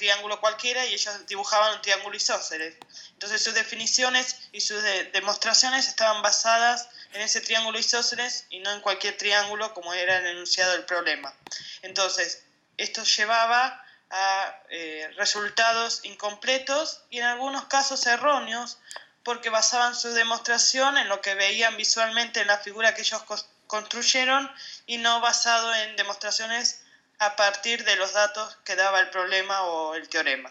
triángulo cualquiera y ellos dibujaban un triángulo isósceles. Entonces sus definiciones y sus demostraciones estaban basadas en ese triángulo isósceles y no en cualquier triángulo como era el enunciado del problema. Entonces, esto llevaba a resultados incompletos y en algunos casos erróneos, porque basaban su demostración en lo que veían visualmente en la figura que ellos construyeron y no basado en demostraciones a partir de los datos que daba el problema o el teorema.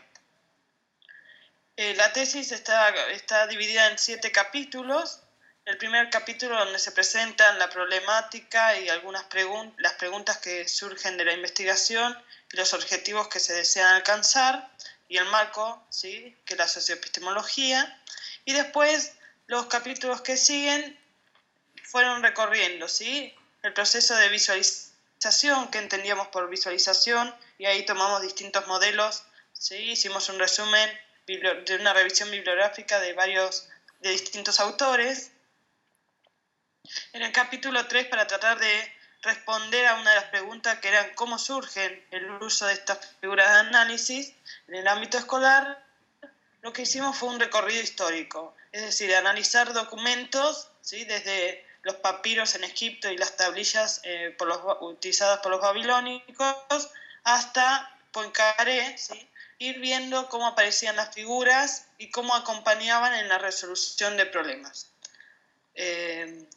La tesis está dividida en 7 capítulos. El primer capítulo donde se presentan la problemática y algunas las preguntas que surgen de la investigación y los objetivos que se desean alcanzar y el marco, ¿sí?, que es la socioepistemología. Y después los capítulos que siguen fueron recorriendo, ¿sí?, el proceso de visualización, que entendíamos por visualización, y ahí tomamos distintos modelos, ¿sí? Hicimos un resumen de una revisión bibliográfica de distintos autores. En el capítulo 3, para tratar de responder a una de las preguntas que eran cómo surgen el uso de estas figuras de análisis en el ámbito escolar, lo que hicimos fue un recorrido histórico, es decir, analizar documentos, ¿sí?, desde los papiros en Egipto y las tablillas utilizadas por los babilónicos hasta Poincaré, ¿sí?, ir viendo cómo aparecían las figuras y cómo acompañaban en la resolución de problemas. En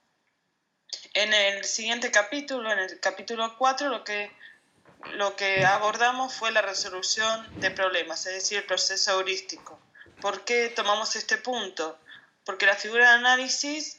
el siguiente capítulo, en el capítulo 4, lo que abordamos fue la resolución de problemas, es decir, el proceso heurístico. ¿Por qué tomamos este punto? Porque las figuras de análisis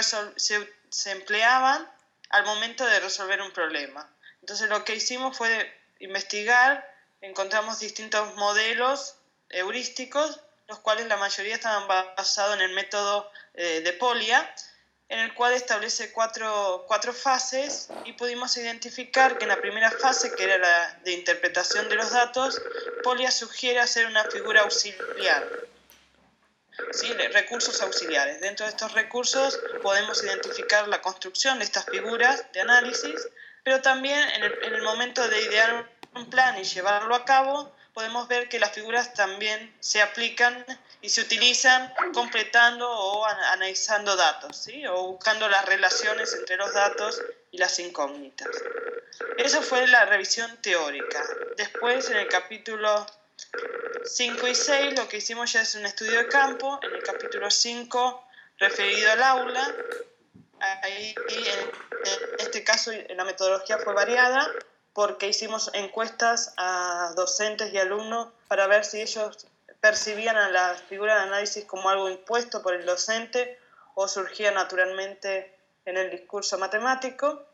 se empleaban al momento de resolver un problema. Entonces lo que hicimos fue investigar, encontramos distintos modelos heurísticos, los cuales la mayoría estaban basados en el método de Polya, en el cual establece cuatro fases, y pudimos identificar que en la primera fase, que era la de interpretación de los datos, Polya sugiere hacer una figura auxiliar, ¿sí?, recursos auxiliares. Dentro de estos recursos podemos identificar la construcción de estas figuras de análisis, pero también en el momento de idear un plan y llevarlo a cabo, podemos ver que las figuras también se aplican y se utilizan completando o analizando datos, ¿sí?, o buscando las relaciones entre los datos y las incógnitas. Eso fue la revisión teórica. Después, en el capítulo 5 y 6, lo que hicimos ya es un estudio de campo. En el capítulo 5, referido al aula, ahí en este caso la metodología fue variada, porque hicimos encuestas a docentes y alumnos para ver si ellos percibían a la figura de análisis como algo impuesto por el docente o surgía naturalmente en el discurso matemático.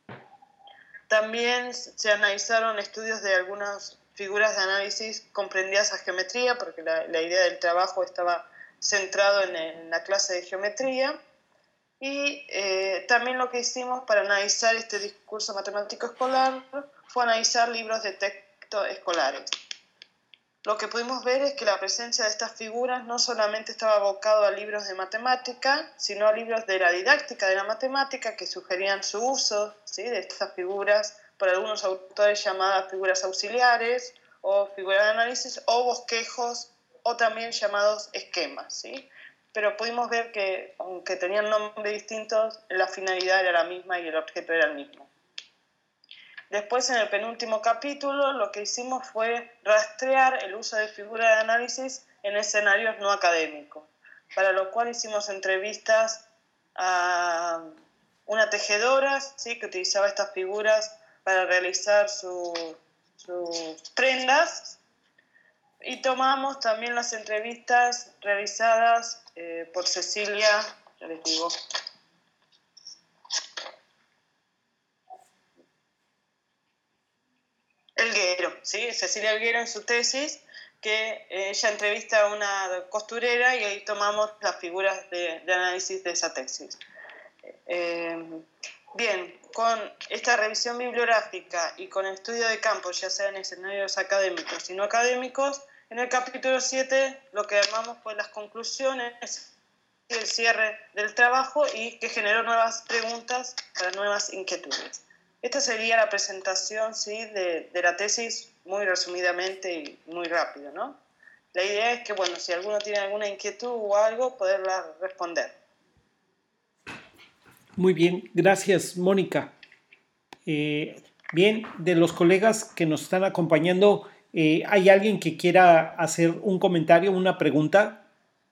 También se analizaron estudios de algunas figuras de análisis comprendidas a geometría, porque la idea del trabajo estaba centrado en la clase de geometría. Y también lo que hicimos para analizar este discurso matemático escolar fue analizar libros de texto escolares. Lo que pudimos ver es que la presencia de estas figuras no solamente estaba abocado a libros de matemática, sino a libros de la didáctica de la matemática que sugerían su uso, ¿sí?, de estas figuras por algunos autores llamadas figuras auxiliares o figuras de análisis o bosquejos o también llamados esquemas, ¿sí? Pero pudimos ver que, aunque tenían nombres distintos, la finalidad era la misma y el objeto era el mismo. Después, en el penúltimo capítulo, lo que hicimos fue rastrear el uso de figuras de análisis en escenarios no académicos, para lo cual hicimos entrevistas a una tejedora, ¿sí?, que utilizaba estas figuras para realizar sus prendas, y tomamos también las entrevistas realizadas por Cecilia, ya les digo, Elguero, ¿sí?, Cecilia Elguero en su tesis, que ella entrevista a una costurera y ahí tomamos las figuras de análisis de esa tesis. Bien, con esta revisión bibliográfica y con el estudio de campo, ya sea en escenarios académicos y no académicos, en el capítulo 7 lo que armamos fue las conclusiones y el cierre del trabajo, y que generó nuevas preguntas para nuevas inquietudes. Esta sería la presentación, ¿sí?, de la tesis muy resumidamente y muy rápido, ¿no? La idea es que, bueno, si alguno tiene alguna inquietud o algo, poderla responder. Muy bien, gracias, Mónica. Bien, de los colegas que nos están acompañando, ¿hay alguien que quiera hacer un comentario, una pregunta?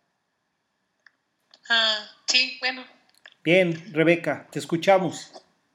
Sí, bueno. Bien, Rebeca, te escuchamos.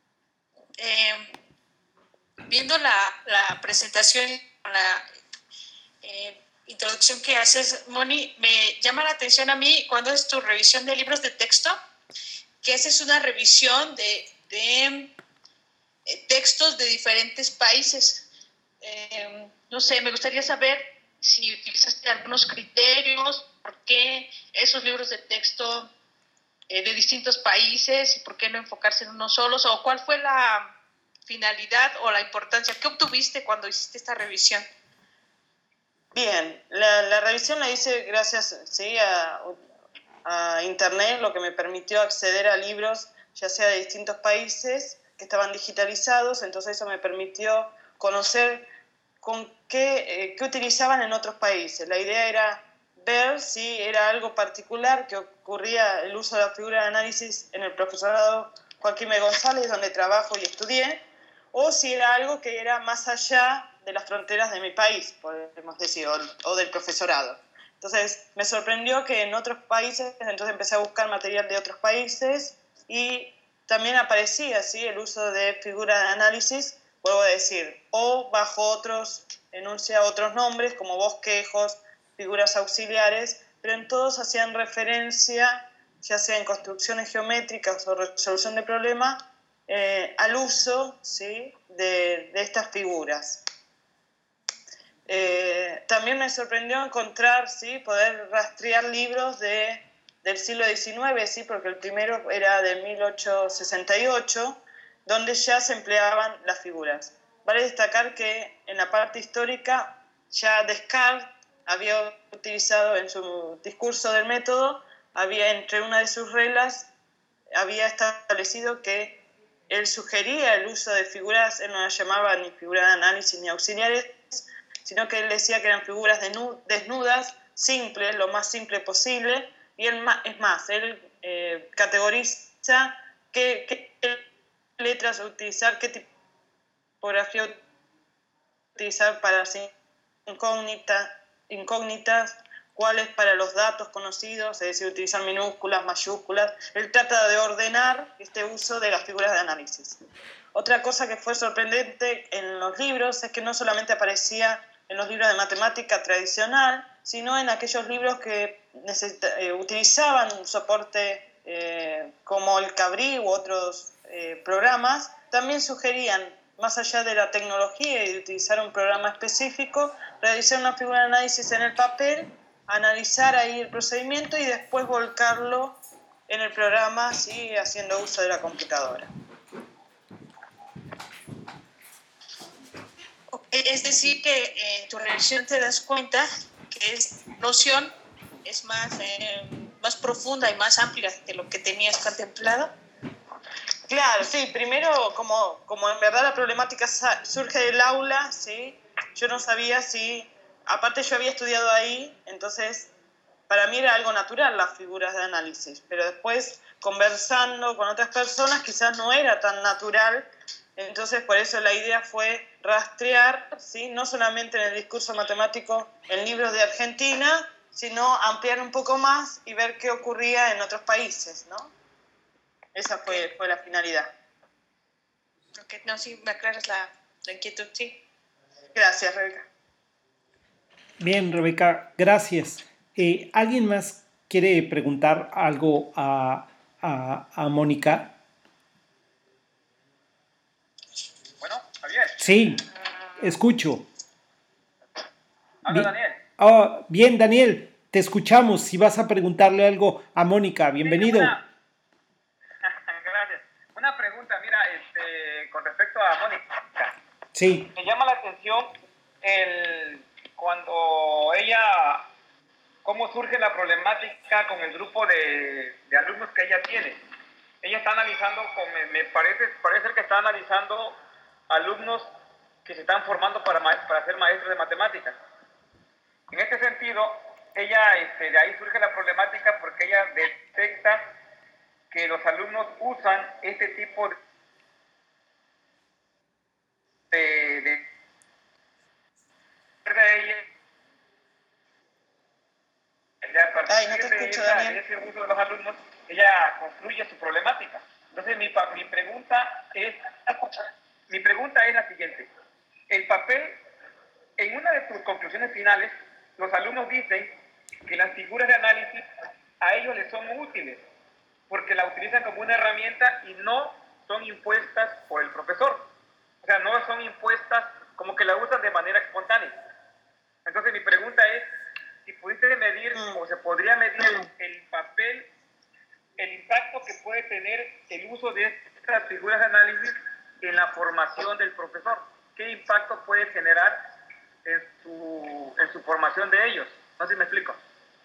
Viendo la presentación, la introducción que haces, Moni, me llama la atención a mí cuando es tu revisión de libros de texto, que haces una revisión de textos de diferentes países. No sé, me gustaría saber si utilizaste algunos criterios, por qué esos libros de texto de distintos países y por qué no enfocarse en unos solos, o cuál fue la finalidad o la importancia, ¿qué obtuviste cuando hiciste esta revisión? Bien, la revisión la hice gracias, ¿sí?, a Internet, lo que me permitió acceder a libros, ya sea de distintos países, que estaban digitalizados, entonces eso me permitió conocer con qué utilizaban en otros países. La idea era ver si era algo particular que ocurría el uso de la figura de análisis en el profesorado Joaquín B. González, donde trabajo y estudié, o si era algo que era más allá de las fronteras de mi país, podemos decir, o del profesorado. Entonces me sorprendió que en otros países, entonces empecé a buscar material de otros países y también aparecía, ¿sí?, el uso de figura de análisis, vuelvo a decir, o bajo otros, enuncia otros nombres como bosquejos, figuras auxiliares, pero en todos hacían referencia, ya sea en construcciones geométricas o resolución de problemas, al uso, ¿sí?, de estas figuras. También me sorprendió encontrar, ¿sí?, poder rastrear libros del siglo XIX, ¿sí?, porque el primero era de 1868, donde ya se empleaban las figuras. Vale destacar que en la parte histórica ya Descartes había utilizado en su discurso del método, había entre una de sus reglas, había establecido que él sugería el uso de figuras, él no las llamaba ni figuras de análisis ni auxiliares, sino que él decía que eran figuras desnudas, simples, lo más simple posible, y él, es más, él categoriza qué letras utilizar, qué tipografía utilizar para las incógnitas, cuáles para los datos conocidos, es decir, utilizar minúsculas, mayúsculas. Él trata de ordenar este uso de las figuras de análisis. Otra cosa que fue sorprendente en los libros es que no solamente aparecía en los libros de matemática tradicional, sino en aquellos libros que utilizaban un soporte como el Cabrí u otros programas, también sugerían, más allá de la tecnología y de utilizar un programa específico, realizar una figura de análisis en el papel, analizar ahí el procedimiento y después volcarlo en el programa, ¿sí?, haciendo uso de la computadora. Es decir, que en tu revisión te das cuenta que esta noción es más profunda y más amplia de lo que tenías contemplado. Claro, sí, primero, como en verdad la problemática surge del aula, ¿sí?, yo no sabía si, aparte yo había estudiado ahí, entonces para mí era algo natural las figuras de análisis, pero después conversando con otras personas quizás no era tan natural, entonces por eso la idea fue rastrear, ¿sí?, no solamente en el discurso matemático en libros de Argentina, sino ampliar un poco más y ver qué ocurría en otros países, ¿no? Esa fue la finalidad. Ok, no, sí, me aclaras la inquietud, sí. Gracias, Rebeca. Bien, Rebeca, gracias. ¿Alguien más quiere preguntar algo a Mónica? Bueno, Javier. Sí, escucho. Habla Daniel. Bien, Daniel, te escuchamos. Si vas a preguntarle algo a Mónica, Sí, bienvenido. Gracias. Una pregunta, mira, con respecto a Mónica. Sí. Me llama la atención cuando ella, cómo surge la problemática con el grupo de alumnos que ella tiene. Ella está analizando, me parece que está analizando alumnos que se están formando para ser maestros de matemáticas. En este sentido, ella, de ahí surge la problemática porque ella detecta que los alumnos usan este tipo de a partir de ese uso de los alumnos, ella construye su problemática. Entonces mi pregunta es la siguiente. El papel, en una de sus conclusiones finales, los alumnos dicen que las figuras de análisis a ellos les son útiles, porque la utilizan como una herramienta y no son impuestas por el profesor. O sea, no son impuestas como que la usan de manera espontánea. Entonces mi pregunta es, si pudiste medir o se podría medir el papel, el impacto que puede tener el uso de estas figuras de análisis en la formación del profesor. ¿Qué impacto puede generar en su formación de ellos? No sé si me explico.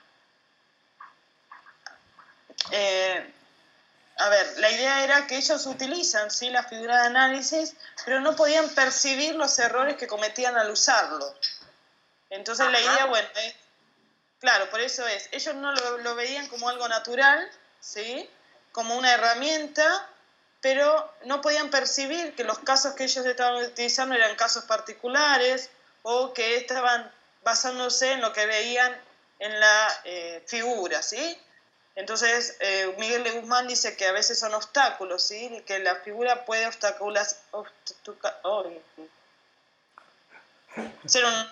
A ver, la idea era que ellos utilizan, ¿sí?, la figura de análisis, pero no podían percibir los errores que cometían al usarlo. Entonces la idea, bueno, claro, por eso es, ellos no lo veían como algo natural, ¿sí?, como una herramienta, pero no podían percibir que los casos que ellos estaban utilizando eran casos particulares o que estaban basándose en lo que veían en la figura, ¿sí? Entonces, Miguel de Guzmán dice que a veces son obstáculos, ¿sí?, que la figura puede ser un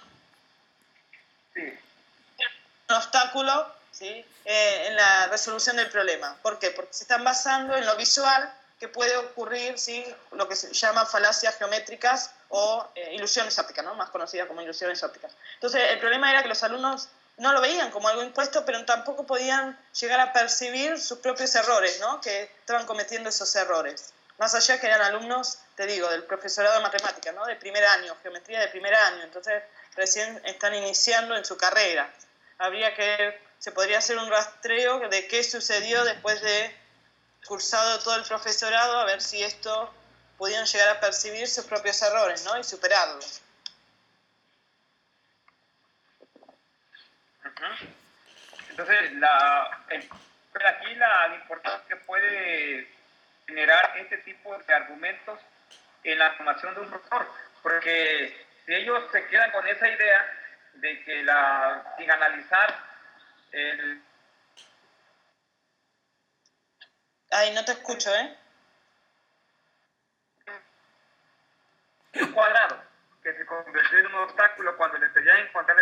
obstáculo, ¿sí?, en la resolución del problema. ¿Por qué? Porque se están basando en lo visual que puede ocurrir, ¿sí?, lo que se llama falacias geométricas o ilusiones ópticas, ¿no?, más conocidas como ilusiones ópticas. Entonces, el problema era que los alumnos no lo veían como algo impuesto, pero tampoco podían llegar a percibir sus propios errores, ¿no?, que estaban cometiendo esos errores. Más allá que eran alumnos, te digo, del profesorado de matemáticas, ¿no?, de primer año, geometría de primer año, entonces recién están iniciando en su carrera. Se podría hacer un rastreo de qué sucedió después de cursado todo el profesorado, a ver si esto pudieron llegar a percibir sus propios errores, ¿no?, y superarlos. Entonces, aquí la importancia que puede generar este tipo de argumentos en la formación de un profesor, porque si ellos se quedan con esa idea de que sin analizar el... Ay, no te escucho, un cuadrado, que se convirtió en un obstáculo cuando le querían encontrar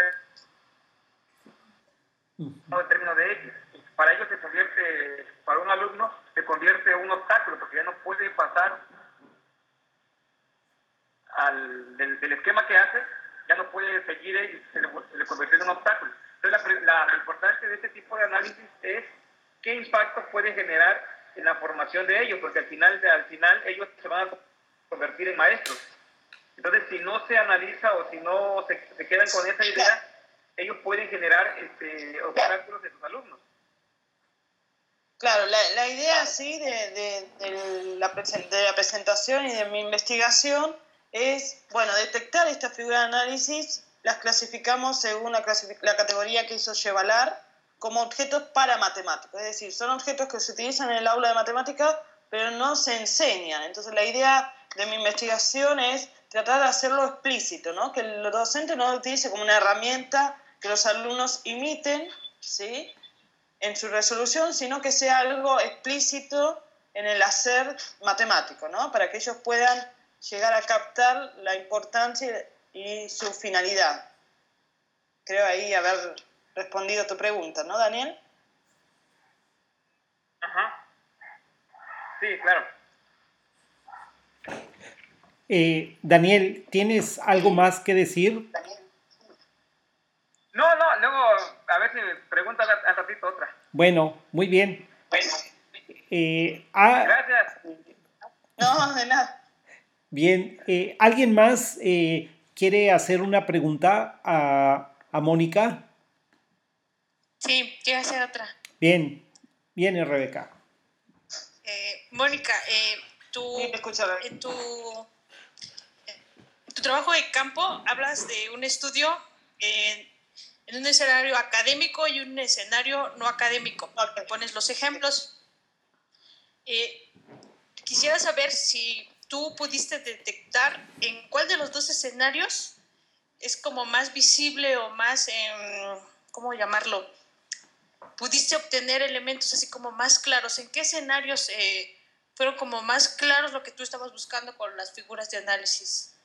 el término de X. Para ellos para un alumno, se convierte en un obstáculo, porque ya no puede pasar del esquema que hace, ya no puede seguir y se le convirtió en un obstáculo. Entonces, la importancia de este tipo de análisis es qué impacto puede generar en la formación de ellos, porque al final ellos se van a convertir en maestros. Entonces, si no se analiza o si no se quedan con esa idea, ellos pueden generar obstáculos en sus alumnos. Claro, la idea sí de la presentación y de mi investigación es, bueno, detectar estas figuras de análisis, las clasificamos según la categoría que hizo Chevalar como objetos para matemáticos, es decir, son objetos que se utilizan en el aula de matemáticas, pero no se enseñan. Entonces la idea de mi investigación es tratar de hacerlo explícito, ¿no?, que el docente no lo utilice como una herramienta que los alumnos imiten, ¿sí?, en su resolución, sino que sea algo explícito en el hacer matemático, ¿no?, para que ellos puedan llegar a captar la importancia y su finalidad. Creo ahí haber respondido tu pregunta, ¿no, Daniel? Ajá. Sí, claro. Daniel, ¿tienes algo más que decir? No, luego a ver si me preguntan al ratito otra. Bueno, muy bien. Gracias. No, de nada. Bien, ¿alguien más quiere hacer una pregunta a Mónica? Sí, quiero hacer otra. Bien, viene Rebeca. Mónica, Sí, te escucho, en tu trabajo de campo hablas de un estudio en un escenario académico y un escenario no académico. Pones los ejemplos. Quisiera saber si tú pudiste detectar en cuál de los dos escenarios es como más visible o más, ¿cómo llamarlo? Pudiste obtener elementos así como más claros. ¿En qué escenarios fueron como más claros lo que tú estabas buscando con las figuras de análisis?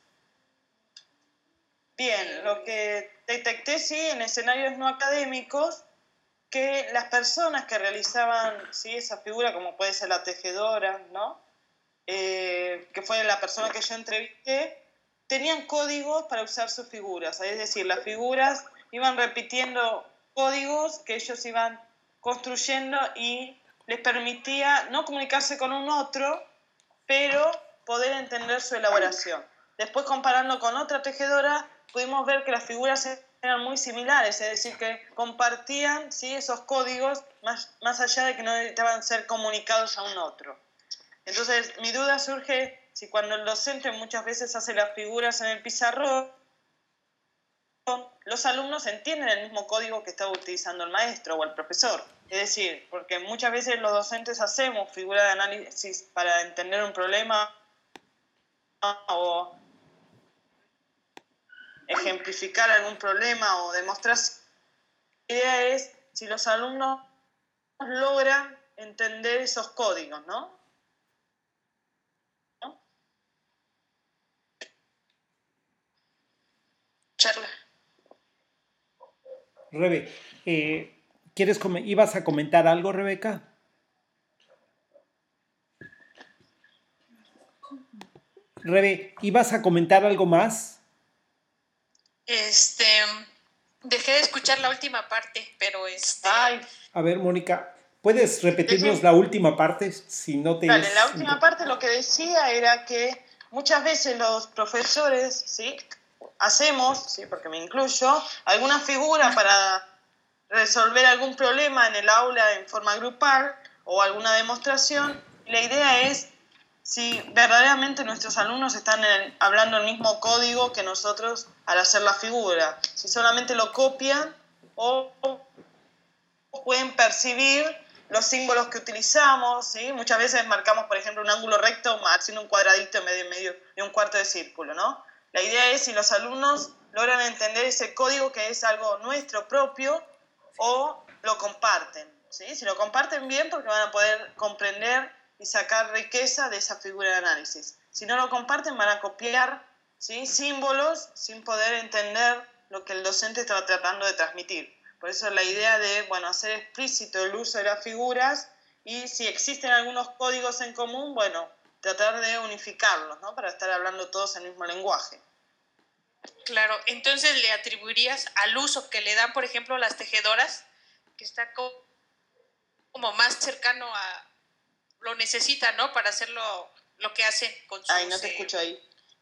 Bien, lo que detecté, sí, en escenarios no académicos, que las personas que realizaban, sí, esa figura, como puede ser la tejedora, ¿no? Que fue la persona que yo entrevisté, tenían códigos para usar sus figuras, es decir, las figuras iban repitiendo códigos que ellos iban construyendo y les permitía no comunicarse con un otro, pero poder entender su elaboración. Después, comparando con otra tejedora, pudimos ver que las figuras eran muy similares, es decir, que compartían, ¿sí?, esos códigos más allá de que no necesitaban ser comunicados a un otro. Entonces, mi duda surge si cuando el docente muchas veces hace las figuras en el pizarrón, los alumnos entienden el mismo código que está utilizando el maestro o el profesor. Es decir, porque muchas veces los docentes hacemos figuras de análisis para entender un problema o ejemplificar algún problema o demostrar. La idea es si los alumnos logran entender esos códigos, ¿no? Charla. Rebe, ¿ibas a comentar algo, Rebeca? Rebe, ¿ibas a comentar algo más? Dejé de escuchar la última parte, pero Ay. A ver, Mónica, ¿puedes repetirnos la última parte si no te Dale, la última parte lo que decía era que muchas veces los profesores, ¿sí?, hacemos, ¿sí?, porque me incluyo, alguna figura para resolver algún problema en el aula en forma grupal o alguna demostración. La idea es si verdaderamente nuestros alumnos están hablando el mismo código que nosotros al hacer la figura, si solamente lo copian o pueden percibir los símbolos que utilizamos, ¿sí? Muchas veces marcamos, por ejemplo, un ángulo recto haciendo un cuadradito en medio de un cuarto de círculo, ¿no? La idea es si los alumnos logran entender ese código que es algo nuestro propio o lo comparten, ¿sí? Si lo comparten bien, porque van a poder comprender y sacar riqueza de esa figura de análisis. Si no lo comparten, van a copiar, ¿sí?, símbolos sin poder entender lo que el docente estaba tratando de transmitir. Por eso la idea de, bueno, hacer explícito el uso de las figuras y si existen algunos códigos en común, bueno, tratar de unificarlos, ¿no?, para estar hablando todos el mismo lenguaje. Claro, entonces le atribuirías al uso que le dan, por ejemplo, las tejedoras, que está como más cercano a lo necesitan, ¿no?, para hacer lo que hacen con sus... Ay, no te escucho ahí.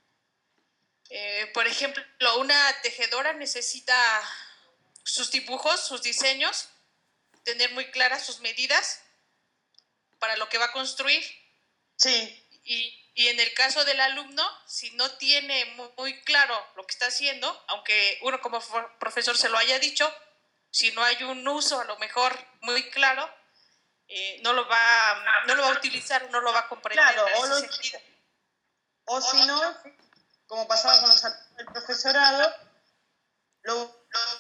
Por ejemplo, una tejedora necesita sus dibujos, sus diseños, tener muy claras sus medidas para lo que va a construir. Sí. Y en el caso del alumno, si no tiene muy claro lo que está haciendo, aunque uno como profesor se lo haya dicho, si no hay un uso a lo mejor muy claro, no lo va a utilizar, no lo va a comprender. Claro, o si no, como pasaba con los alumnos del profesorado, lo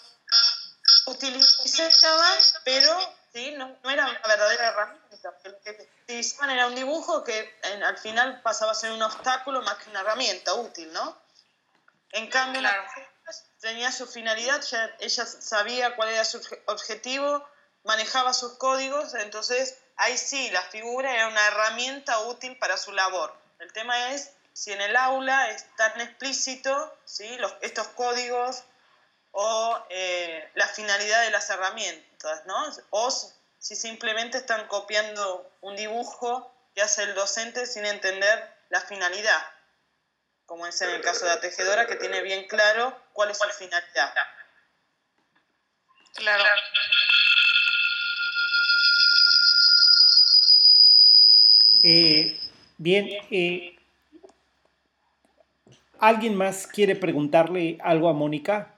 utilizaban, pero ¿sí?, no era una verdadera herramienta. Lo que utilizaban era un dibujo que al final pasaba a ser un obstáculo más que una herramienta útil, ¿no? En cambio, claro, tenía su finalidad, ella sabía cuál era su objetivo, manejaba sus códigos, entonces ahí sí, la figura era una herramienta útil para su labor. El tema es si en el aula es tan explícito, ¿sí?, estos códigos o la finalidad de las herramientas, ¿no? O si simplemente están copiando un dibujo que hace el docente sin entender la finalidad, como es en el caso de la tejedora, que tiene bien claro cuál es su finalidad. Claro. Bien, ¿alguien más quiere preguntarle algo a Mónica?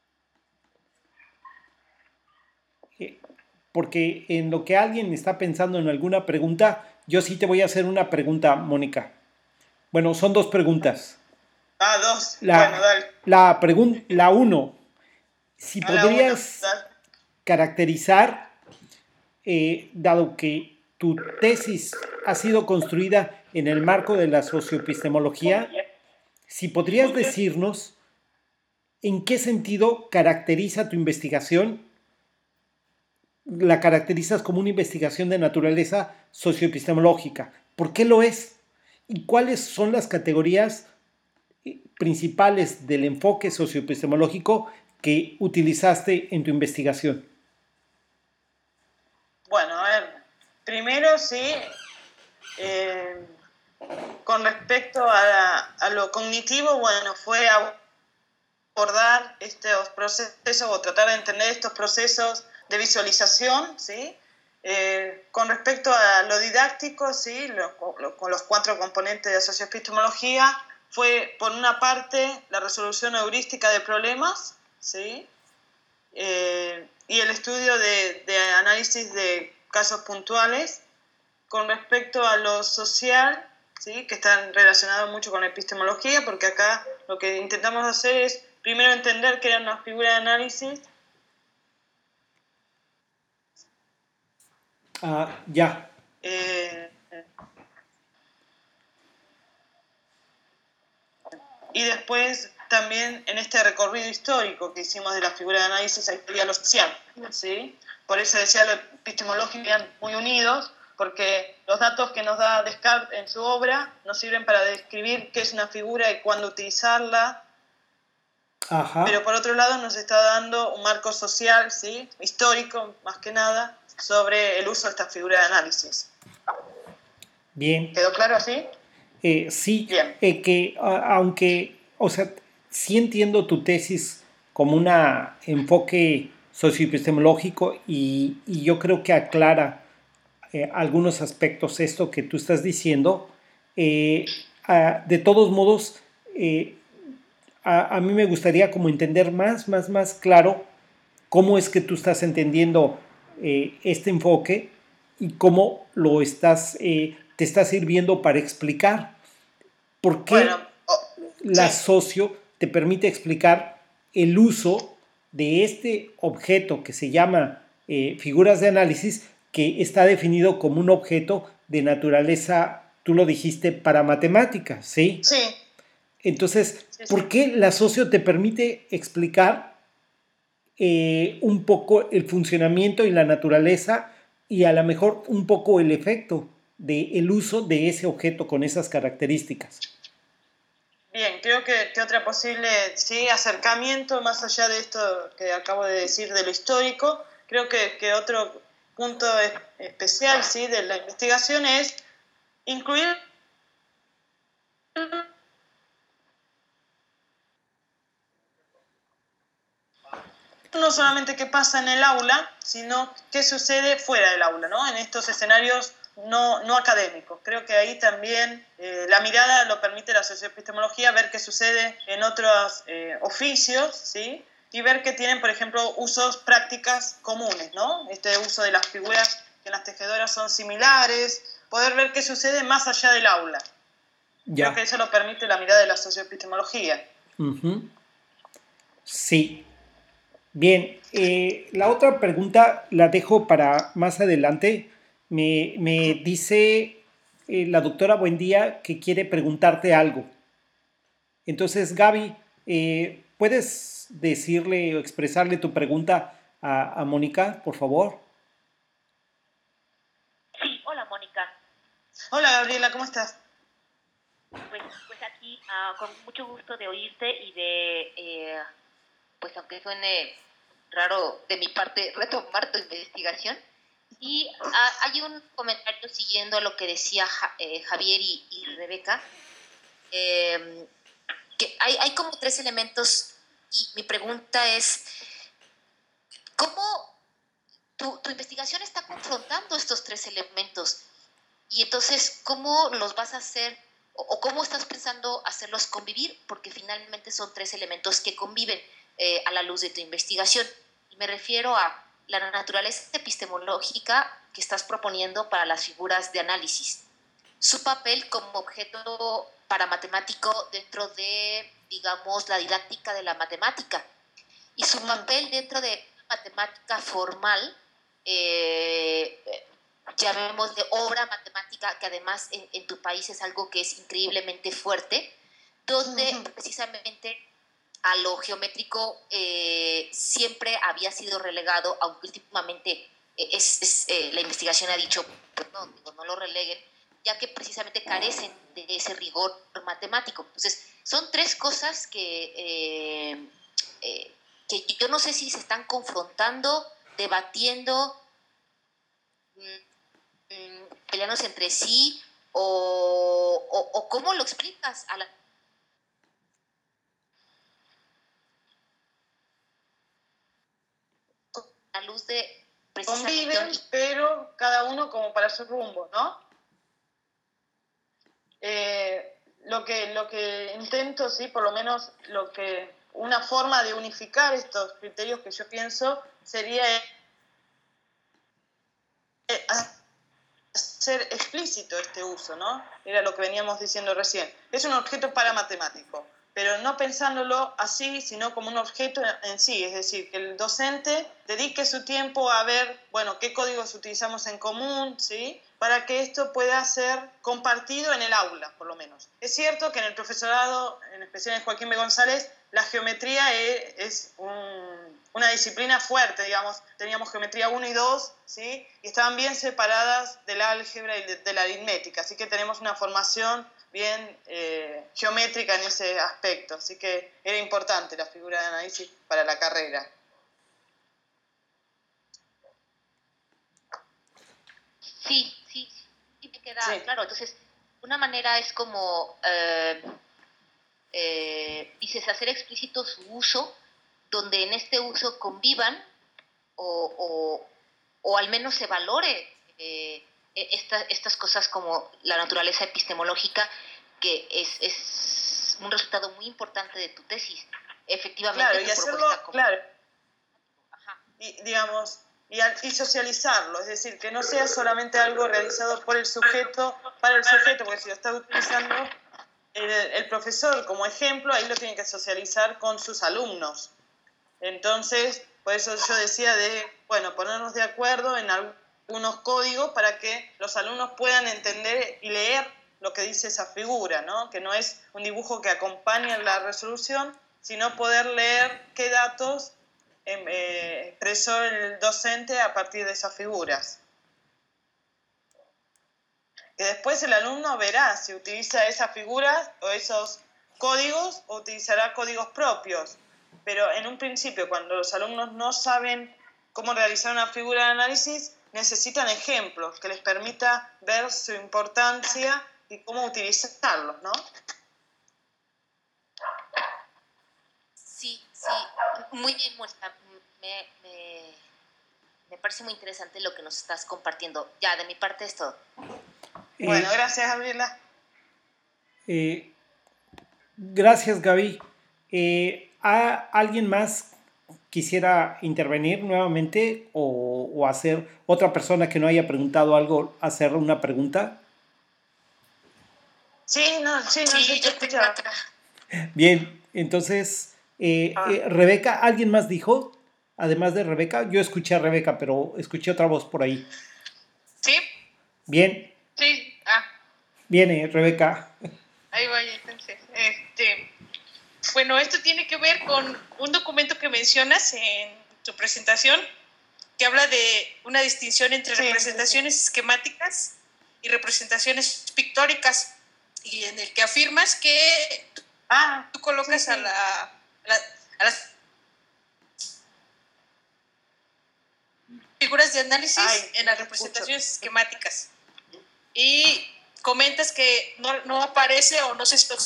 Porque en lo que alguien está pensando en alguna pregunta, yo sí te voy a hacer una pregunta, Mónica. Bueno, son dos preguntas. Dos. Bueno, dale. La uno, si A la uno, podrías dale. caracterizar, dado que tu tesis ha sido construida en el marco de la socioepistemología, si podrías decirnos en qué sentido caracteriza tu investigación, la caracterizas como una investigación de naturaleza socioepistemológica. ¿Por qué lo es? ¿Y cuáles son las categorías principales del enfoque socioepistemológico que utilizaste en tu investigación? Bueno, a ver, primero sí, con respecto a lo cognitivo, bueno, fue abordar estos procesos o tratar de entender estos procesos de visualización, ¿sí? Con respecto a lo didáctico, ¿sí? Con los 4 componentes de la socioepistemología, fue por una parte la resolución heurística de problemas, ¿sí? Y el estudio de análisis de casos puntuales. Con respecto a lo social, ¿sí? Que están relacionados mucho con la epistemología, porque acá lo que intentamos hacer es primero entender qué era una figura de análisis. Ya. Y después también en este recorrido histórico que hicimos de la figura de análisis había lo social, ¿sí? Por eso decía lo epistemológico eran muy unidos, porque los datos que nos da Descartes en su obra nos sirven para describir qué es una figura y cuándo utilizarla. Ajá. Pero por otro lado nos está dando un marco social, ¿sí? Histórico más que nada, sobre el uso de esta figura de análisis. Bien. ¿Quedó claro así? Sí. Bien. Que aunque, o sea, sí entiendo tu tesis como un enfoque socioepistemológico y yo creo que aclara algunos aspectos esto que tú estás diciendo. De todos modos, a mí me gustaría como entender más claro cómo es que tú estás entendiendo este enfoque y cómo lo estás, te está sirviendo para explicar por qué la socio te permite explicar el uso de este objeto que se llama figuras de análisis, que está definido como un objeto de naturaleza, tú lo dijiste, para matemáticas, ¿sí? Sí. Entonces, ¿por qué la socio te permite explicar un poco el funcionamiento y la naturaleza y a lo mejor un poco el efecto del uso de ese objeto con esas características? Bien, creo que otra posible acercamiento, más allá de esto que acabo de decir de lo histórico, creo que otro punto especial de la investigación es incluir no solamente qué pasa en el aula, sino qué sucede fuera del aula, ¿no? En estos escenarios no académicos. Creo que ahí también la mirada lo permite la socioepistemología, ver qué sucede en otros oficios, ¿sí? Y ver que tienen, por ejemplo, usos, prácticas comunes, ¿no? Este uso de las figuras que en las tejedoras son similares, poder ver qué sucede más allá del aula. Ya. Creo que eso lo permite la mirada de la socioepistemología. Uh-huh. Sí. Bien, la otra pregunta la dejo para más adelante. Me dice la doctora Buendía que quiere preguntarte algo. Entonces, Gaby, ¿puedes decirle o expresarle tu pregunta a Mónica, por favor? Sí, hola Mónica. Hola Gabriela, ¿cómo estás? Pues aquí con mucho gusto de oírte y de, pues aunque suene raro de mi parte, retomar tu investigación. Y hay un comentario siguiendo a lo que decía Javier y Rebeca, que hay como 3 elementos y mi pregunta es, ¿cómo tu investigación está confrontando estos 3 elementos? Y entonces, ¿cómo los vas a hacer o cómo estás pensando hacerlos convivir, porque finalmente son 3 elementos que conviven a la luz de tu investigación. Y me refiero a la naturaleza epistemológica que estás proponiendo para las figuras de análisis, su papel como objeto paramatemático dentro de, digamos, la didáctica de la matemática, y su papel dentro de matemática formal, llamémosle de obra matemática, que además en tu país es algo que es increíblemente fuerte, donde precisamente a lo geométrico siempre había sido relegado, aunque últimamente la investigación ha dicho, pues no lo releguen, ya que precisamente carecen de ese rigor matemático. Entonces, son 3 cosas que yo no sé si se están confrontando, debatiendo, peleándose entre sí, o cómo lo explicas a la luz de precisamente... Conviven, pero cada uno como para su rumbo, ¿no? Lo que intento, sí, por lo menos una forma de unificar estos criterios que yo pienso sería hacer explícito este uso, ¿no? Era lo que veníamos diciendo recién. Es un objeto paramatemático, pero no pensándolo así, sino como un objeto en sí, es decir, que el docente dedique su tiempo a ver, bueno, qué códigos utilizamos en común, ¿sí?, para que esto pueda ser compartido en el aula, por lo menos. Es cierto que en el profesorado, en especial en Joaquín B. González, la geometría es una disciplina fuerte, digamos. Teníamos geometría 1 y 2, ¿sí?, y estaban bien separadas del álgebra y de la aritmética, así que tenemos una formación bien geométrica en ese aspecto, así que era importante la figura de análisis para la carrera. Sí, me queda claro. Entonces, una manera es como, dices, hacer explícito su uso, donde en este uso convivan o al menos se valore estas cosas como la naturaleza epistemológica, que es un resultado muy importante de tu tesis. Efectivamente, claro, y hacerlo, claro. Ajá. Y digamos... Y socializarlo, es decir, que no sea solamente algo realizado por el sujeto, para el sujeto, porque si lo está utilizando el profesor como ejemplo, ahí lo tiene que socializar con sus alumnos. Entonces, por eso yo decía bueno, ponernos de acuerdo en algunos códigos para que los alumnos puedan entender y leer lo que dice esa figura, ¿no? Que no es un dibujo que acompañe la resolución, sino poder leer qué datos expresó el docente a partir de esas figuras. Que después el alumno verá si utiliza esas figuras o esos códigos o utilizará códigos propios. Pero en un principio, cuando los alumnos no saben cómo realizar una figura de análisis, necesitan ejemplos que les permita ver su importancia y cómo utilizarlos, ¿no? Sí, muy bien, Mónica. Me parece muy interesante lo que nos estás compartiendo. Ya, de mi parte es todo. Bueno, gracias, Gabriela. Gracias, Gaby. ¿Alguien más quisiera intervenir nuevamente o hacer otra persona que no haya preguntado algo, hacer una pregunta? Sí, yo escuchaba. Bien, entonces, Rebeca, ¿alguien más dijo? Además de Rebeca, yo escuché a Rebeca, pero escuché otra voz por ahí. ¿Sí? Bien. Sí, Viene, Rebeca. Ahí voy, entonces. Bueno, esto tiene que ver con un documento que mencionas en tu presentación, que habla de una distinción entre representaciones esquemáticas y representaciones pictóricas, y en el que afirmas que tú colocas a las figuras de análisis en las representaciones esquemáticas. Y comentas que no aparece o no sé si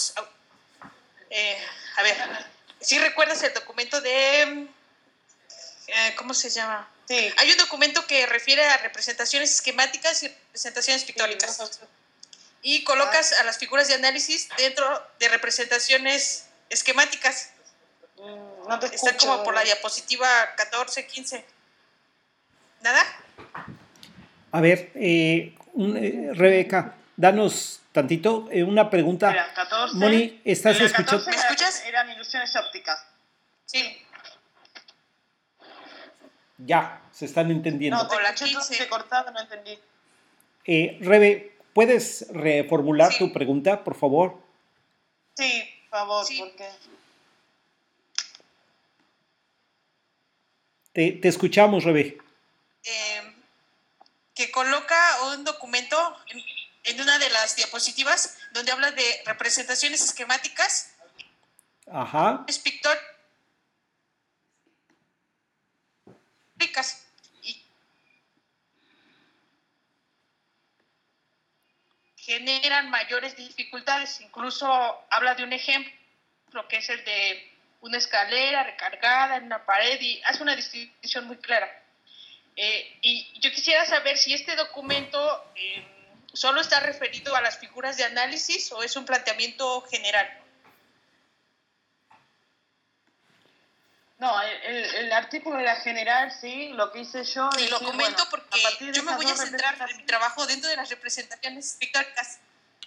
a ver, ¿sí recuerdas el documento de... ¿cómo se llama? Sí. Hay un documento que refiere a representaciones esquemáticas y representaciones pictóricas. y colocas a las figuras de análisis dentro de representaciones esquemáticas. No te escucho. Está como por la diapositiva 14, 15. ¿Nada? A ver, Rebeca, danos tantito una pregunta. Mira, 14. Moni, ¿estás escuchando? ¿Me escuchas? Eran ilusiones ópticas. Sí. Ya, se están entendiendo. No, te escuché cortado, no entendí. Rebe, ¿puedes reformular Sí. tu pregunta, por favor? Sí, por favor, Sí. porque... Te escuchamos, Rebe. Que coloca un documento en una de las diapositivas donde habla de representaciones esquemáticas. Ajá. Pictóricas. Y generan mayores dificultades. Incluso habla de un ejemplo, que es el de una escalera recargada en una pared, y hace una distinción muy clara. Y yo quisiera saber si este documento solo está referido a las figuras de análisis o es un planteamiento general. No, el artículo era general, sí, lo que hice yo... Y lo comento porque yo me voy a centrar en mi trabajo dentro de las representaciones pictóricas.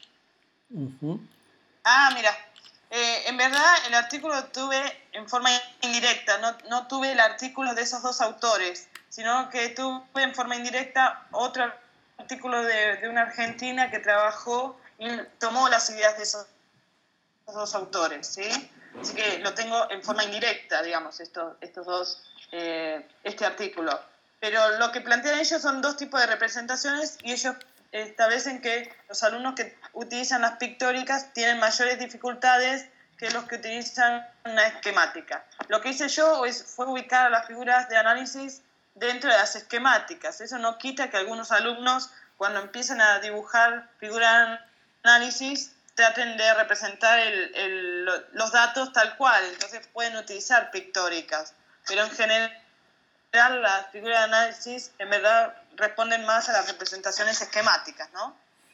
Ah, mira, en verdad el artículo tuve en forma indirecta, no tuve el artículo de esos dos autores, sino que tuve en forma indirecta otro artículo de una argentina que trabajó y tomó las ideas de esos dos autores, ¿sí? Así que lo tengo en forma indirecta, digamos, estos dos, este artículo. Pero lo que plantean ellos son dos tipos de representaciones y ellos establecen que los alumnos que utilizan las pictóricas tienen mayores dificultades que los que utilizan una esquemática. Lo que hice yo fue ubicar a las figuras de análisis dentro de las esquemáticas. Eso no quita que algunos alumnos, cuando empiezan a dibujar figuras de análisis, traten de representar los datos tal cual, entonces pueden utilizar pictóricas, pero en general las figuras de análisis en verdad responden más a las representaciones esquemáticas, ¿no?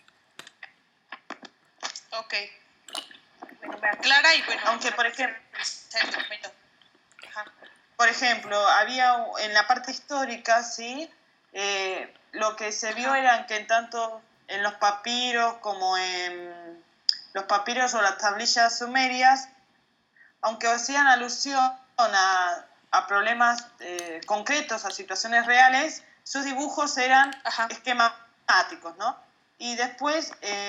Ok. Bueno, me aclara y bueno... Aunque, por ejemplo, había en la parte histórica, ¿sí? Lo que se vio era que tanto en los papiros como en los papiros o las tablillas sumerias, aunque hacían alusión a problemas concretos, a situaciones reales, sus dibujos eran esquemáticos, ¿no? Y después,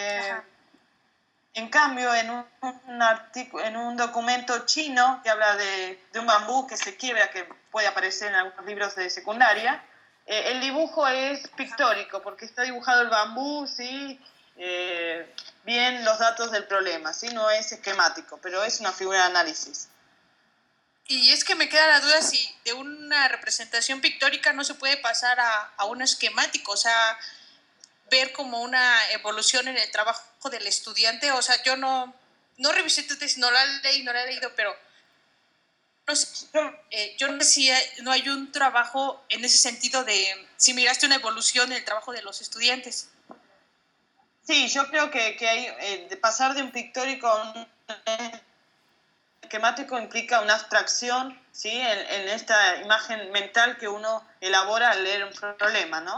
en cambio, en un documento chino que habla de un bambú que se quiebra, que puede aparecer en algunos libros de secundaria, el dibujo es pictórico, porque está dibujado el bambú, ¿sí? Bien los datos del problema, ¿sí? No es esquemático, pero es una figura de análisis. Y es que me queda la duda si de una representación pictórica no se puede pasar a un esquemático, o sea, ver como una evolución en el trabajo del estudiante. O sea, yo no revisé tu tesis, no la he leído, pero no sé, yo no sé si no hay un trabajo en ese sentido de si miraste una evolución en el trabajo de los estudiantes. Sí, yo creo que hay, de pasar de un pictórico a un esquemático implica una abstracción, ¿sí? En esta imagen mental que uno elabora al leer un problema, ¿no?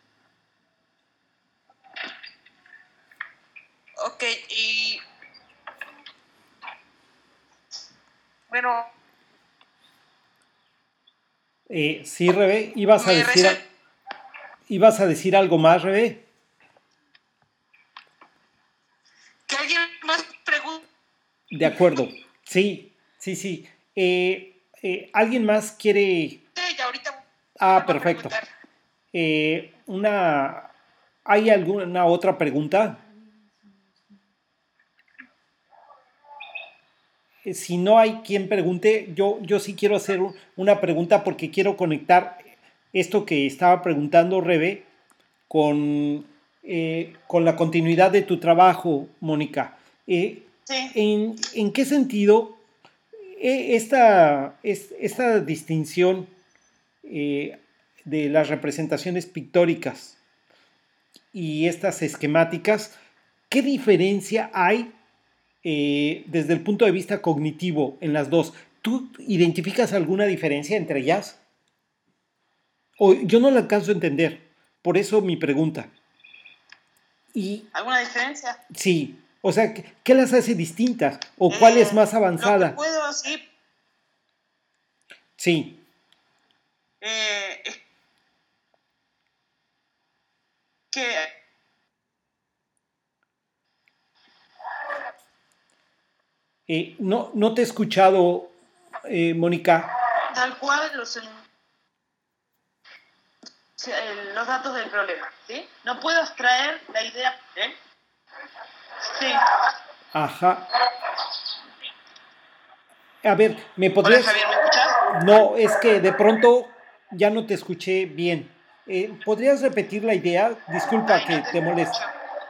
Ok, y bueno... Sí, Rebe, ¿ibas a decir algo más, Rebe? Que alguien más pregunte. De acuerdo, sí. ¿Alguien más quiere...? Ya ahorita Perfecto. ¿Hay alguna otra pregunta? Si no hay quien pregunte, yo sí quiero hacer una pregunta porque quiero conectar esto que estaba preguntando Rebe con la continuidad de tu trabajo, Mónica. Sí. ¿En qué sentido esta distinción de las representaciones pictóricas y estas esquemáticas ¿qué diferencia hay desde el punto de vista cognitivo en las dos? ¿Tú identificas alguna diferencia entre ellas? O yo no la alcanzo a entender, por eso mi pregunta. ¿Alguna diferencia? Sí, o sea, ¿qué las hace distintas? ¿O cuál es más avanzada? Lo que puedo, sí. Sí. Es que no te he escuchado, Mónica. tal cual los datos del problema, ¿sí? No puedo extraer la idea, ¿eh? Sí. Ajá. A ver, ¿me podrías...? Hola, Javier, ¿me escuchas? No, es que de pronto ya no te escuché bien. ¿Podrías repetir la idea? Disculpa que te moleste.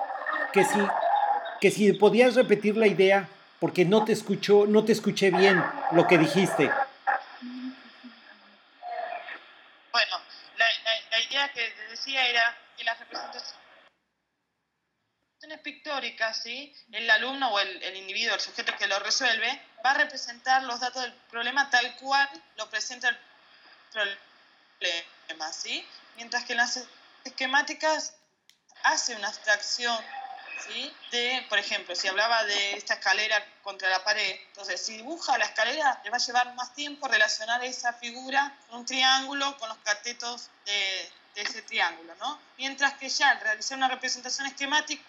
Que si podías repetir la idea, porque no te escuché bien lo que dijiste. Bueno, la idea que te decía era que las representaciones pictóricas, ¿sí? El alumno o el individuo, el sujeto que lo resuelve, va a representar los datos del problema tal cual lo presenta el problema, ¿sí? Mientras que en las esquemáticas hace una abstracción, ¿sí? De, por ejemplo, si hablaba de esta escalera contra la pared, entonces si dibuja la escalera, le va a llevar más tiempo relacionar esa figura con un triángulo, con los catetos de ese triángulo, ¿no? Mientras que ya al realizar una representación esquemática,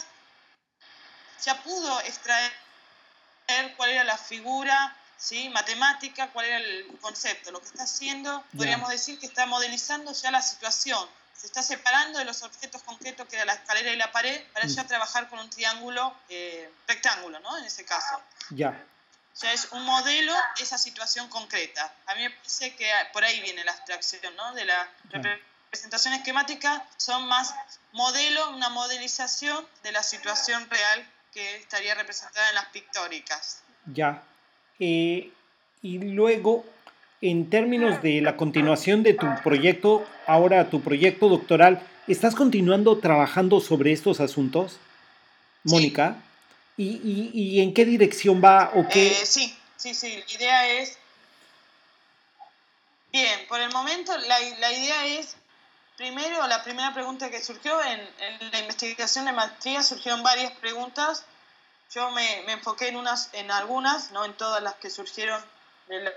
ya pudo extraer cuál era la figura, ¿sí? Matemática, cuál era el concepto. Lo que está haciendo, podríamos decir que está modelizando ya la situación. Se está separando de los objetos concretos que era la escalera y la pared para ya trabajar con un triángulo rectángulo, ¿no? En ese caso. Ya es un modelo de esa situación concreta. A mí me parece que por ahí viene la abstracción, ¿no? De la representación esquemática, son más modelo, una modelización de la situación real que estaría representada en las pictóricas. Ya. Y luego, en términos de la continuación de tu proyecto, ahora tu proyecto doctoral, ¿estás continuando trabajando sobre estos asuntos, Mónica? Sí. ¿Y en qué dirección va o qué? Sí. La idea es... Bien, por el momento la idea es... Primero, la primera pregunta que surgió en la investigación de maestría, surgieron varias preguntas. Yo me enfoqué en algunas, no en todas las que surgieron de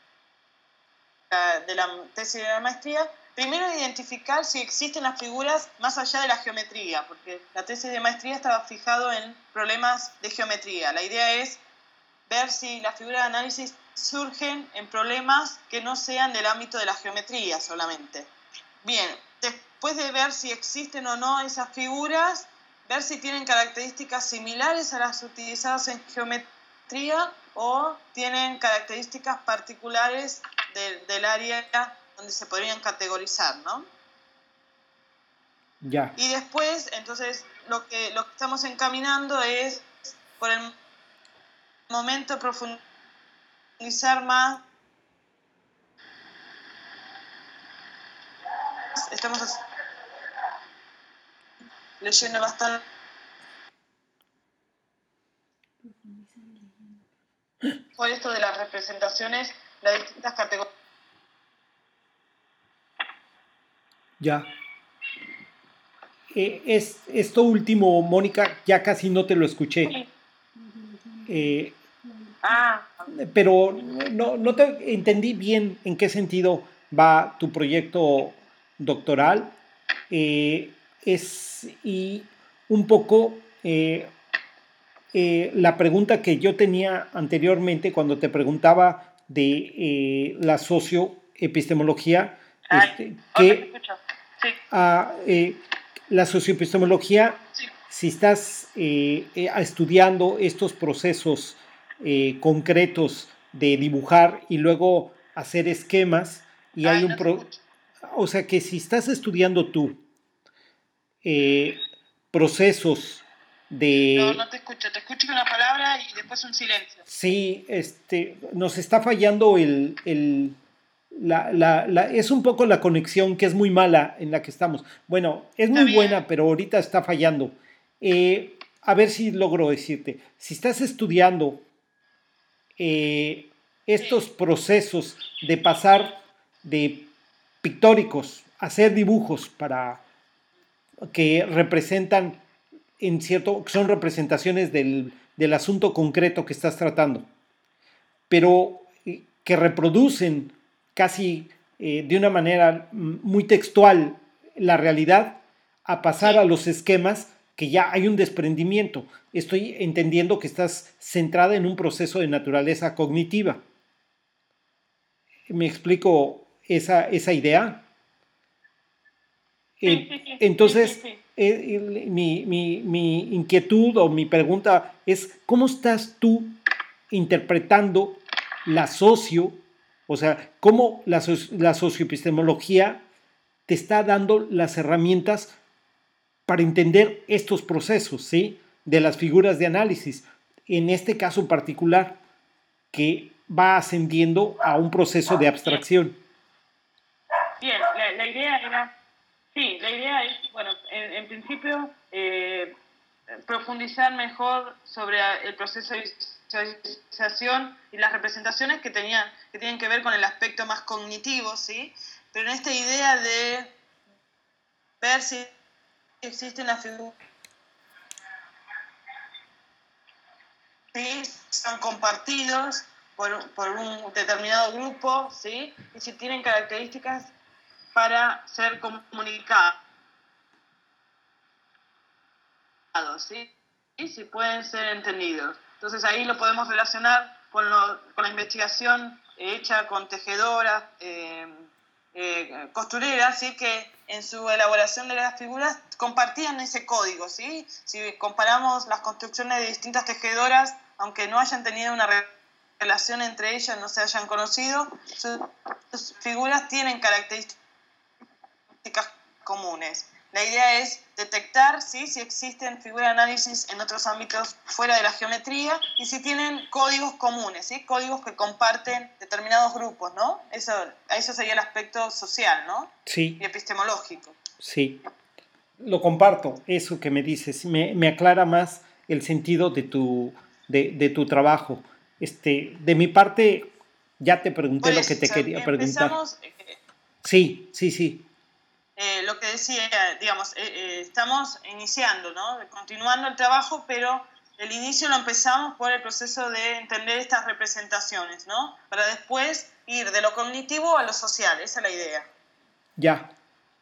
la tesis de la maestría. Primero, identificar si existen las figuras más allá de la geometría, porque la tesis de maestría estaba fijado en problemas de geometría. La idea es ver si las figuras de análisis surgen en problemas que no sean del ámbito de la geometría solamente. Bien, después de ver si existen o no esas figuras, ver si tienen características similares a las utilizadas en geometría o tienen características particulares del área donde se podrían categorizar, ¿no? Ya. Y después, entonces, lo que estamos encaminando es, por el momento, profundizar más. Estamos leyendo bastante por esto de las representaciones, las distintas categorías. Ya. Esto último, Mónica, ya casi no te lo escuché. Pero no te entendí bien en qué sentido va tu proyecto doctoral. Y un poco la pregunta que yo tenía anteriormente cuando te preguntaba de la socioepistemología, la socioepistemología, si estás estudiando estos procesos concretos de dibujar y luego hacer esquemas, y hay un o sea que si estás estudiando tú procesos de... No te escucho una palabra y después un silencio. Sí, nos está fallando es un poco la conexión que es muy mala en la que estamos. Bueno, es muy buena, pero ahorita está fallando. a ver si logro decirte, si estás estudiando estos procesos de pasar de pictóricos a hacer dibujos para que representan son representaciones del asunto concreto que estás tratando, pero que reproducen casi de una manera muy textual la realidad, a pasar a los esquemas que ya hay un desprendimiento. Estoy entendiendo que estás centrada en un proceso de naturaleza cognitiva. ¿Me explico esa idea? Entonces, mi inquietud o mi pregunta es, ¿cómo estás tú interpretando la o sea, cómo la socioepistemología te está dando las herramientas para entender estos procesos, ¿sí? De las figuras de análisis, en este caso particular, que va ascendiendo a un proceso de abstracción? Bien, la idea era, la idea es, bueno, en principio, profundizar mejor sobre el proceso de visualización y las representaciones que tienen que ver con el aspecto más cognitivo, ¿sí? Pero en esta idea de ver si existen las figuras, ¿sí? Son compartidos por un determinado grupo, ¿sí? Y si tienen características para ser comunicados, ¿sí? Y si pueden ser entendidos. Entonces ahí lo podemos relacionar con la investigación hecha con tejedoras, costureras, ¿sí? Que en su elaboración de las figuras compartían ese código, ¿sí? Si comparamos las construcciones de distintas tejedoras, aunque no hayan tenido una relación entre ellas, no se hayan conocido, sus figuras tienen características comunes. La idea es detectar, ¿sí? Si existen figuras de análisis en otros ámbitos fuera de la geometría y si tienen códigos comunes, ¿sí? Códigos que comparten determinados grupos, ¿no? Eso sería el aspecto social, ¿no? Sí. Y epistemológico. Sí, lo comparto, eso que me dices, me aclara más el sentido de tu trabajo. De mi parte, ya te pregunté lo que te quería preguntar. Sí. Lo que decía, digamos, estamos iniciando, ¿no? Continuando el trabajo, pero el inicio lo empezamos por el proceso de entender estas representaciones, ¿no? Para después ir de lo cognitivo a lo social, esa es la idea. Ya.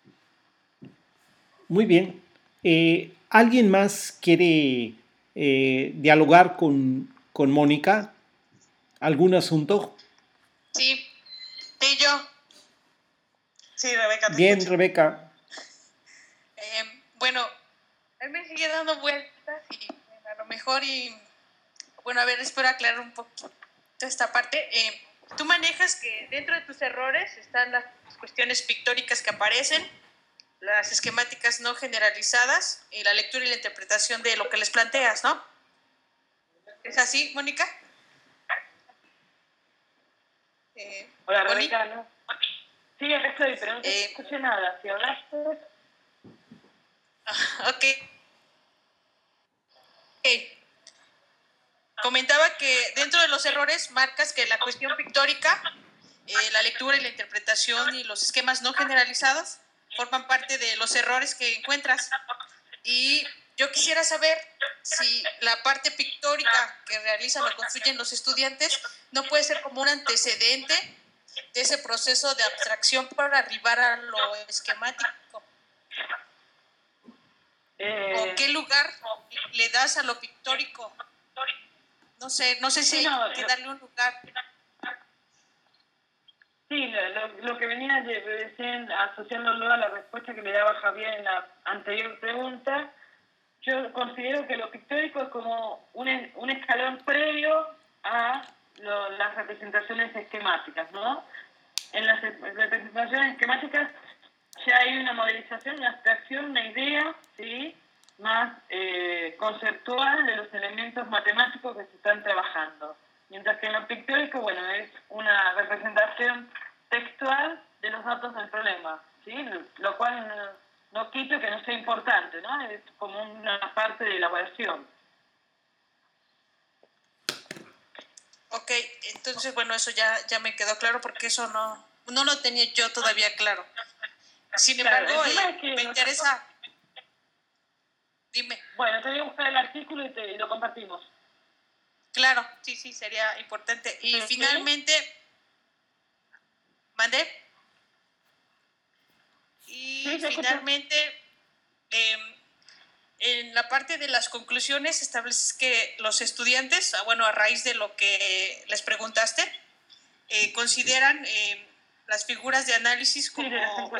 Muy bien. ¿Alguien más quiere dialogar con Mónica? ¿Algún asunto? Sí, yo. Sí, Rebeca, te Bien, escucho. Rebeca. Bueno, él me sigue dando vueltas y a lo mejor a ver, espero aclarar un poquito esta parte. Tú manejas que dentro de tus errores están las cuestiones pictóricas que aparecen, las esquemáticas no generalizadas y la lectura y la interpretación de lo que les planteas, ¿no? ¿Es así, Mónica? Hola, Rebeca, ¿no? Sí, acá estoy, pero no te escuché nada. Si hablaste... Ok. Comentaba que dentro de los errores marcas que la cuestión pictórica, la lectura y la interpretación y los esquemas no generalizados forman parte de los errores que encuentras. Y yo quisiera saber si la parte pictórica que realizan o construyen los estudiantes no puede ser como un antecedente de ese proceso de abstracción para arribar a lo esquemático. ¿O qué lugar le das a lo pictórico? No sé si hay que darle un lugar. Sí, lo que venía recién asociándolo a la respuesta que le daba Javier en la anterior pregunta, yo considero que lo pictórico es como un escalón previo a las representaciones esquemáticas, ¿no? En las representaciones esquemáticas ya hay una modelización, una abstracción, una idea, ¿sí? Más conceptual de los elementos matemáticos que se están trabajando. Mientras que en lo pictórico, bueno, es una representación textual de los datos del problema, ¿sí? Lo cual no quito que no sea importante, ¿no? Es como una parte de la evaluación. Ok, entonces, bueno, eso ya me quedó claro porque eso no lo tenía yo todavía claro. Sin embargo, me interesa... Dime. Bueno, te voy a buscar el artículo y lo compartimos. Claro, sí, sería importante. Y finalmente... ¿Mandé? Y finalmente, en la parte de las conclusiones estableces que los estudiantes, a raíz de lo que les preguntaste, consideran las figuras de análisis como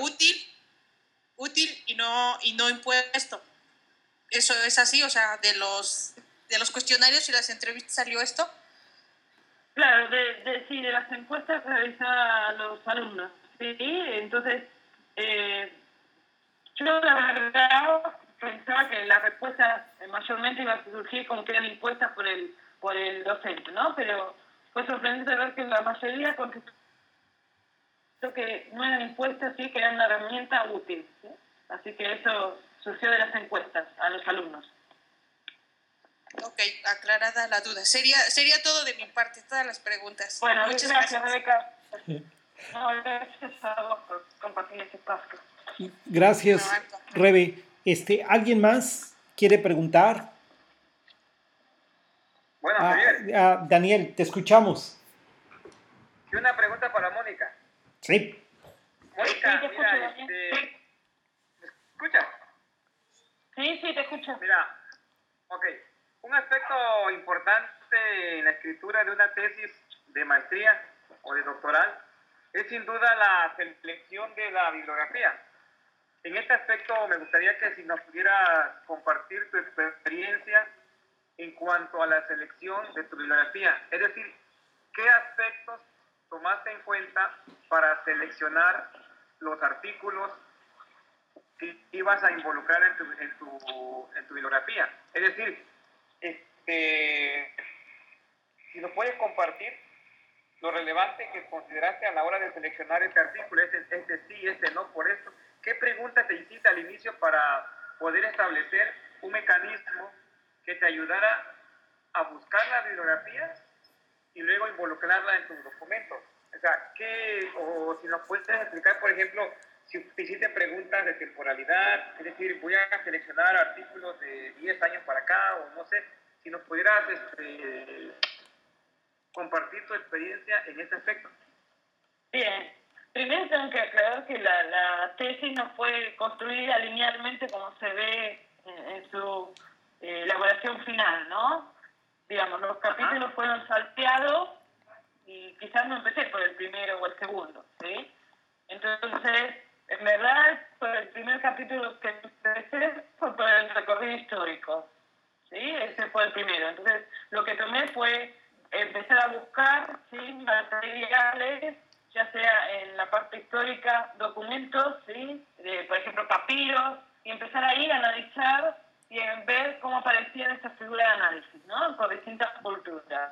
útil y no impuesto. Eso es así, o sea, de los cuestionarios y las entrevistas salió esto. Claro, de las encuestas realizadas a los alumnos, ¿sí? Entonces, yo la verdad pensaba que las respuestas mayormente iban a surgir como que eran impuestas por el docente, ¿no? Pero fue sorprendente ver que la mayoría contestó que no eran impuestas, sí, que eran una herramienta útil, ¿sí? Así que eso surgió de las encuestas a los alumnos. Ok, aclarada la duda. Sería todo de mi parte, todas las preguntas. Bueno, muchas gracias, Rebeca. No, gracias a vos por compartir este espacio. Gracias, Rebe. ¿Alguien más quiere preguntar? Bueno, Javier. Daniel, te escuchamos. Y una pregunta para Mónica. Sí. Mónica, sí, mira, ¿me escuchas? Sí, te escucho. Mira, ok. Un aspecto importante en la escritura de una tesis de maestría o de doctoral es sin duda la selección de la bibliografía. En este aspecto me gustaría que si nos pudieras compartir tu experiencia en cuanto a la selección de tu bibliografía, es decir, ¿qué aspectos tomaste en cuenta para seleccionar los artículos que ibas a involucrar en tu bibliografía? Es decir, si nos puedes compartir lo relevante que consideraste a la hora de seleccionar este artículo, este sí, este no, por esto. ¿Qué pregunta te hiciste al inicio para poder establecer un mecanismo que te ayudara a buscar la bibliografía y luego involucrarla en tus documentos? O sea, o si nos puedes explicar, por ejemplo, si te hiciste preguntas de temporalidad, es decir, voy a seleccionar artículos de 10 años para acá, o no sé, si nos pudieras compartir tu experiencia en este aspecto. Bien, primero tengo que aclarar que la tesis no fue construida linealmente como se ve en su elaboración final, ¿no? Digamos, los capítulos fueron salteados y quizás no empecé por el primero o el segundo, ¿sí? Entonces, en verdad, por el primer capítulo que empecé fue por el recorrido histórico, ¿sí? Ese fue el primero. Entonces, lo que tomé fue empezar a buscar, ¿sí?, materiales, ya sea en la parte histórica, documentos, ¿sí?, por ejemplo, papiros, y empezar ahí a analizar y a ver cómo aparecían estas figuras de análisis, ¿no?, por distintas culturas.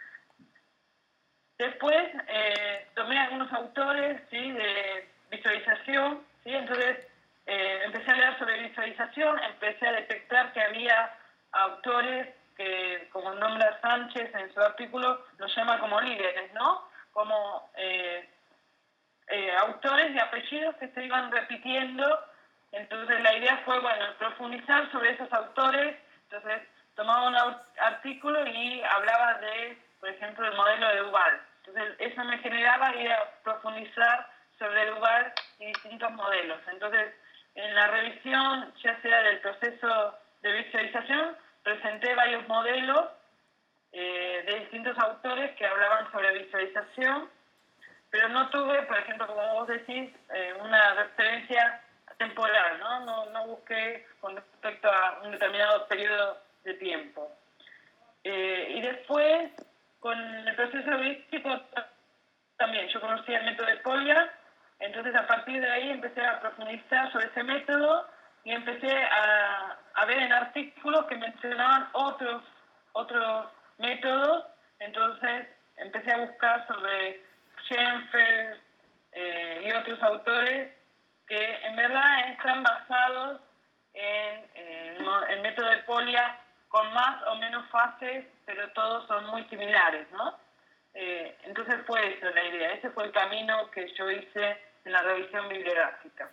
Después tomé algunos autores, ¿sí?, de visualización, ¿sí? Entonces empecé a leer sobre visualización, empecé a detectar que había autores que, como nombra Sánchez en su artículo, los llama como líderes, ¿no? Como autores y apellidos que se iban repitiendo. Entonces la idea fue, profundizar sobre esos autores. Entonces tomaba un artículo y hablaba de, por ejemplo, el modelo de Duval. Entonces eso me generaba ir a profundizar sobre Duval y distintos modelos. Entonces en la revisión, ya sea del proceso de visualización, presenté varios modelos de distintos autores que hablaban sobre visualización, pero no tuve, por ejemplo, como vos decís, una referencia temporal, ¿no? No busqué con respecto a un determinado periodo de tiempo. Y después, con el proceso heurístico, también yo conocía el método de Polya, entonces a partir de ahí empecé a profundizar sobre ese método y empecé a ver en artículos que mencionaban otros métodos. Entonces empecé a buscar sobre Schoenfeld y otros autores que en verdad están basados en el método de Polya con más o menos fases, pero todos son muy similares, ¿no? Entonces fue eso la idea, ese fue el camino que yo hice en la revisión bibliográfica.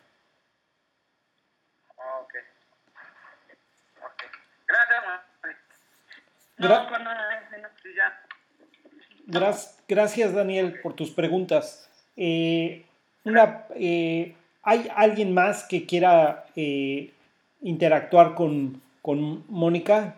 Ok. Gracias, Gracias, Daniel, por tus preguntas. ¿Hay alguien más que quiera interactuar con Mónica?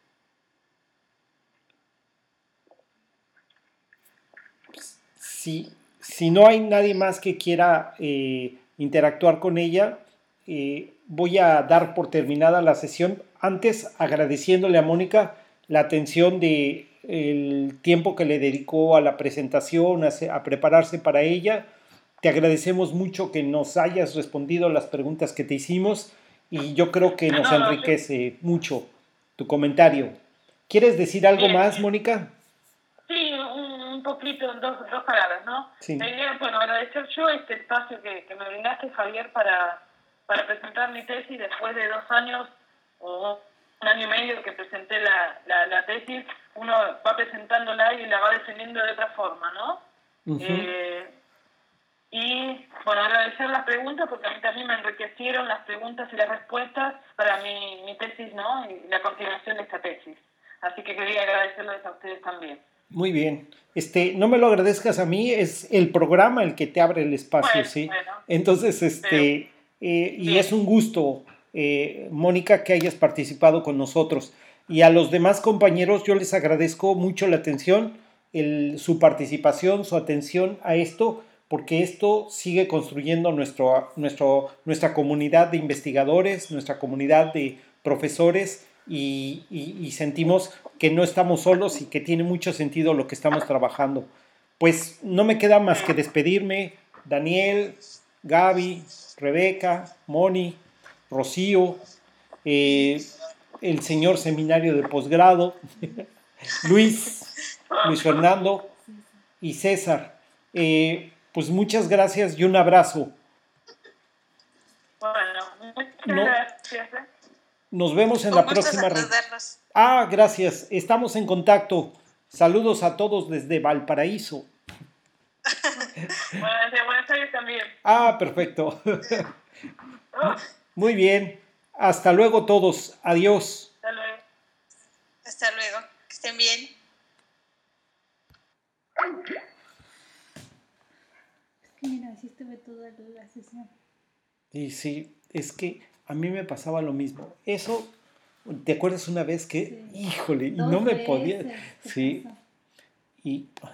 Si no hay nadie más que quiera interactuar con ella, voy a dar por terminada la sesión. Antes, agradeciéndole a Mónica la atención de el tiempo que le dedicó a la presentación, a prepararse para ella. Te agradecemos mucho que nos hayas respondido las preguntas que te hicimos y yo creo que nos enriquece mucho tu comentario. ¿Quieres decir algo más, Mónica? Sí, un poquito, dos palabras, ¿no? Sí. Bueno, agradecer yo este espacio que me brindaste, Javier, para presentar mi tesis después de 2 años o 1 año y medio que presenté la tesis. Uno va presentándola y la va defendiendo de otra forma, ¿no? Uh-huh. Y, bueno, agradecer las preguntas porque a mí también me enriquecieron las preguntas y las respuestas para mi tesis, ¿no? Y la continuación de esta tesis. Así que quería agradecerles a ustedes también. Muy bien. No me lo agradezcas a mí, es el programa el que te abre el espacio, ¿sí? Bueno, entonces, y es un gusto, Mónica, que hayas participado con nosotros. Y a los demás compañeros yo les agradezco mucho la atención, su participación, su atención a esto, porque esto sigue construyendo nuestra comunidad de investigadores, nuestra comunidad de profesores, y sentimos que no estamos solos y que tiene mucho sentido lo que estamos trabajando. Pues no me queda más que despedirme. Daniel, Gaby, Rebeca, Moni, Rocío, el señor seminario de posgrado, Luis Fernando y César. Pues muchas gracias y un abrazo. Bueno, muchas gracias. Nos vemos en la próxima. Gracias. Estamos en contacto. Saludos a todos desde Valparaíso. Bueno, desde Buenos Aires también. Perfecto. Muy bien. Hasta luego todos. Adiós. Hasta luego. Hasta luego. Que estén bien. Mira, así estuve toda la sesión. Y sí, es que a mí me pasaba lo mismo. Eso, ¿te acuerdas una vez que, híjole, y no me podía? Sí. Y